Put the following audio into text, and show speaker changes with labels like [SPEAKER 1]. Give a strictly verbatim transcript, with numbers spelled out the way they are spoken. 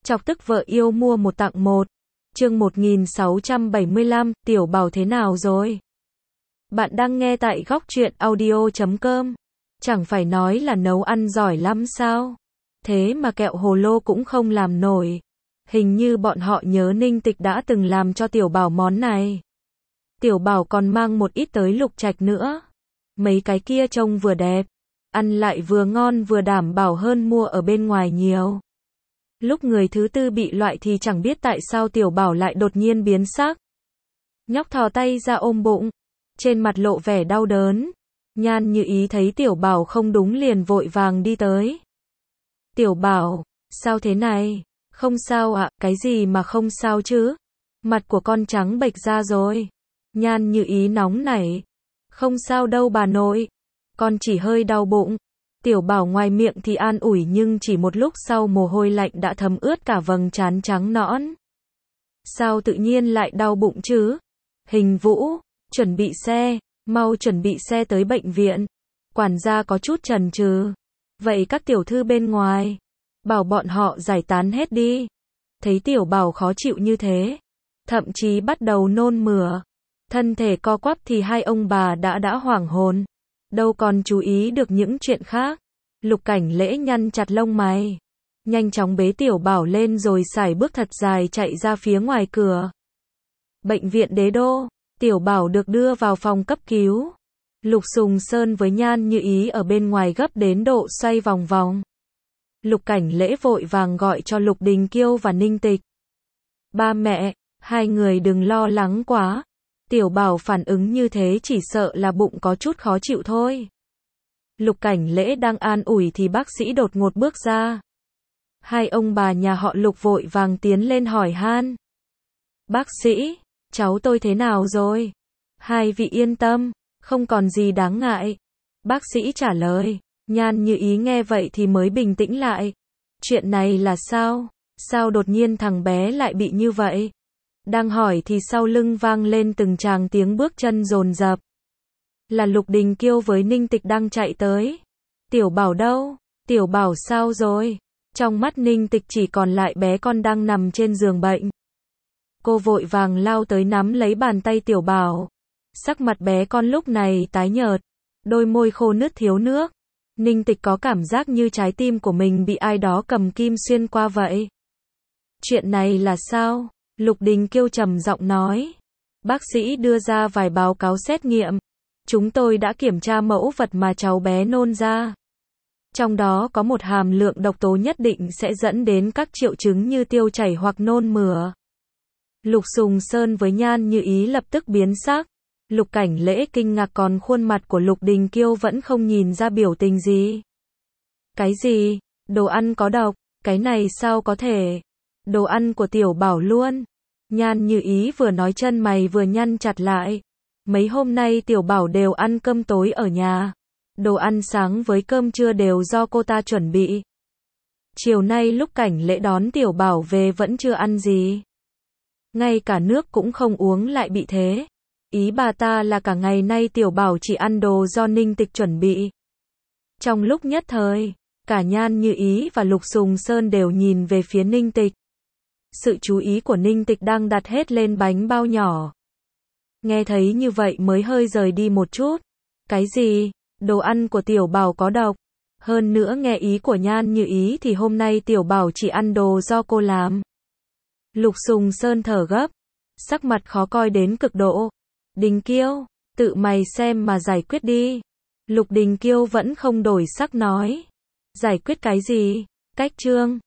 [SPEAKER 1] Chọc tức vợ yêu mua một tặng một. Chương một nghìn sáu trăm bảy mươi lăm, Tiểu Bảo thế nào rồi? Bạn đang nghe tại góc truyện audio chấm com. Chẳng phải nói là nấu ăn giỏi lắm sao? Thế mà kẹo hồ lô cũng không làm nổi. Hình như bọn họ nhớ Ninh Tịch đã từng làm cho Tiểu Bảo món này. Tiểu Bảo còn mang một ít tới Lục Trạch nữa. Mấy cái kia trông vừa đẹp, ăn lại vừa ngon vừa đảm bảo hơn mua ở bên ngoài nhiều. Lúc người thứ tư bị loại thì chẳng biết tại sao Tiểu Bảo lại đột nhiên biến sắc. Nhóc thò tay ra ôm bụng, trên mặt lộ vẻ đau đớn. Nhan Như Ý thấy Tiểu Bảo không đúng liền vội vàng đi tới. Tiểu Bảo, sao thế này? Không sao ạ, à, cái gì mà không sao chứ? Mặt của con trắng bệch ra rồi. Nhan Như Ý nóng nảy. Không sao đâu bà nội, con chỉ hơi đau bụng. Tiểu Bảo ngoài miệng thì an ủi nhưng chỉ một lúc sau mồ hôi lạnh đã thấm ướt cả vầng trán trắng nõn. Sao tự nhiên lại đau bụng chứ? Hình Vũ, chuẩn bị xe, mau chuẩn bị xe tới bệnh viện. Quản gia có chút chần chừ. Vậy các tiểu thư bên ngoài, bảo bọn họ giải tán hết đi. Thấy Tiểu Bảo khó chịu như thế, thậm chí bắt đầu nôn mửa, thân thể co quắp thì hai ông bà đã đã hoảng hồn, đâu còn chú ý được những chuyện khác. Lục Cảnh Lễ nhăn chặt lông mày, nhanh chóng bế Tiểu Bảo lên rồi sải bước thật dài chạy ra phía ngoài cửa. Bệnh viện Đế Đô, Tiểu Bảo được đưa vào phòng cấp cứu. Lục Sùng Sơn với Nhan Như Ý ở bên ngoài gấp đến độ xoay vòng vòng. Lục Cảnh Lễ vội vàng gọi cho Lục Đình Kiêu và Ninh Tịch. Ba mẹ, hai người đừng lo lắng quá. Tiểu Bảo phản ứng như thế chỉ sợ là bụng có chút khó chịu thôi. Lục Cảnh Lễ đang an ủi thì bác sĩ đột ngột bước ra. Hai ông bà nhà họ Lục vội vàng tiến lên hỏi han. Bác sĩ, cháu tôi thế nào rồi? Hai vị yên tâm, không còn gì đáng ngại. Bác sĩ trả lời. Nhan Như Ý nghe vậy thì mới bình tĩnh lại. Chuyện này là sao? Sao đột nhiên thằng bé lại bị như vậy? Đang hỏi thì sau lưng vang lên từng tràng tiếng bước chân dồn dập. Là Lục Đình Kiêu với Ninh Tịch đang chạy tới. Tiểu Bảo đâu? Tiểu Bảo sao rồi? Trong mắt Ninh Tịch chỉ còn lại bé con đang nằm trên giường bệnh. Cô vội vàng lao tới nắm lấy bàn tay Tiểu Bảo. Sắc mặt bé con lúc này tái nhợt, đôi môi khô nứt thiếu nước. Ninh Tịch có cảm giác như trái tim của mình bị ai đó cầm kim xuyên qua vậy. Chuyện này là sao? Lục Đình Kiêu trầm giọng nói. Bác sĩ đưa ra vài báo cáo xét nghiệm. Chúng tôi đã kiểm tra mẫu vật mà cháu bé nôn ra. Trong đó có một hàm lượng độc tố nhất định sẽ dẫn đến các triệu chứng như tiêu chảy hoặc nôn mửa. Lục Sùng Sơn với Nhan Như Ý lập tức biến sắc. Lục Cảnh Lễ kinh ngạc còn khuôn mặt của Lục Đình Kiêu vẫn không nhìn ra biểu tình gì. Cái gì? Đồ ăn có độc? Cái này sao có thể? Đồ ăn của Tiểu Bảo luôn. Nhan Như Ý vừa nói chân mày vừa nhăn chặt lại. Mấy hôm nay Tiểu Bảo đều ăn cơm tối ở nhà. Đồ ăn sáng với cơm trưa đều do cô ta chuẩn bị. Chiều nay lúc Cảnh Lễ đón Tiểu Bảo về vẫn chưa ăn gì. Ngay cả nước cũng không uống lại bị thế. Ý bà ta là cả ngày nay Tiểu Bảo chỉ ăn đồ do Ninh Tịch chuẩn bị. Trong lúc nhất thời, cả Nhan Như Ý và Lục Sùng Sơn đều nhìn về phía Ninh Tịch. Sự chú ý của Ninh Tịch đang đặt hết lên bánh bao nhỏ. Nghe thấy như vậy mới hơi rời đi một chút. Cái gì? Đồ ăn của Tiểu Bảo có độc? Hơn nữa nghe ý của Nhan Như Ý thì hôm nay Tiểu Bảo chỉ ăn đồ do cô làm. Lục Sùng Sơn thở gấp, sắc mặt khó coi đến cực độ. Đình Kiêu, tự mày xem mà giải quyết đi. Lục Đình Kiêu vẫn không đổi sắc nói. Giải quyết cái gì? Cách trương.